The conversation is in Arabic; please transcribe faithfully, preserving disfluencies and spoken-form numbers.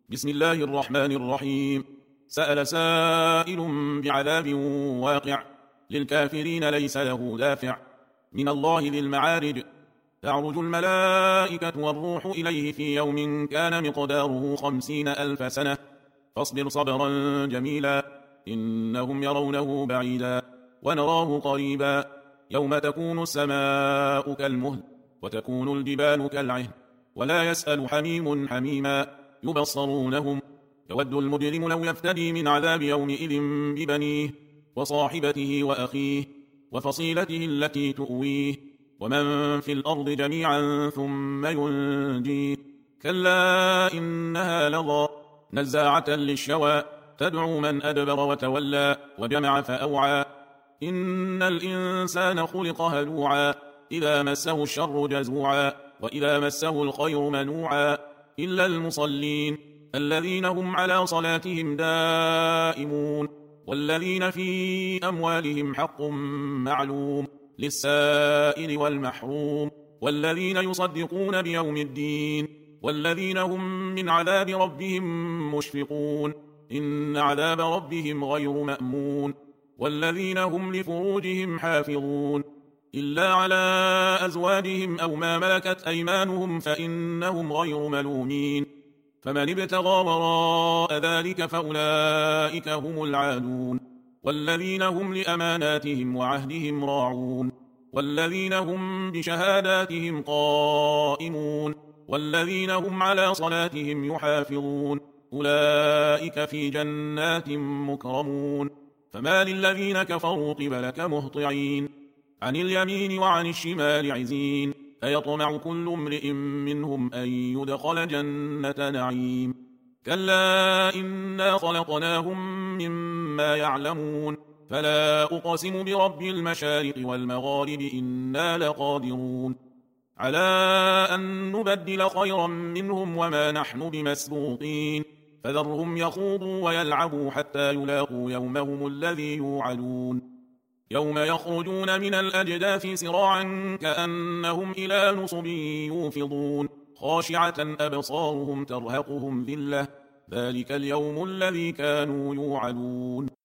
بسم الله الرحمن الرحيم. سأل سائل بعذاب واقع للكافرين ليس له دافع من الله ذي المعارج. تعرج الملائكة والروح إليه في يوم كان مقداره خمسين ألف سنة فاصبر صبرا جميلا إنهم يرونه بعيدا ونراه قريبا يوم تكون السماء كالمهل وتكون الجبال كالعهن ولا يسأل حميم حميما يبصرونهم يود المجرم لو يفتدي من عذاب يومئذ ببنيه وصاحبته وأخيه وفصيلته التي تؤويه ومن في الأرض جميعا ثم ينجيه كلا إنها لظى نزاعة للشوى تدعو من أدبر وتولى وجمع فأوعى إن الإنسان خلق هلوعا إذا مسه الشر جزوعا وإذا مسه الخير منوعا إلا المصلين الذين هم على صلاتهم دائمون والذين في أموالهم حق معلوم للسائل والمحروم والذين يصدقون بيوم الدين والذين هم من عذاب ربهم مشفقون إن عذاب ربهم غير مأمون والذين هم لفروجهم حافظون إلا على أزواجهم أو ما ملكت أيمانهم فإنهم غير ملومين فمن ابتغى وراء ذلك فأولئك هم العادون والذين هم لأماناتهم وعهدهم راعون والذين هم بشهاداتهم قائمون والذين هم على صلاتهم يحافظون أولئك في جنات مكرمون فما للذين كفروا قبلك مهطعين عن اليمين وعن الشمال عزين أيطمع كل امرئ منهم أن يدخل جنة نعيم كلا إنا خلقناهم مما يعلمون فلا أقسم برب المشارق والمغارب إنا لقادرون على أن نبدل خيرا منهم وما نحن بمسبوقين فذرهم يخوضوا ويلعبوا حتى يلاقوا يومهم الذي يوعدون يوم يخرجون من الأجداث سراعا كأنهم إلى نصب يوفضون خاشعة أبصارهم ترهقهم ذلة ذلك اليوم الذي كانوا يوعدون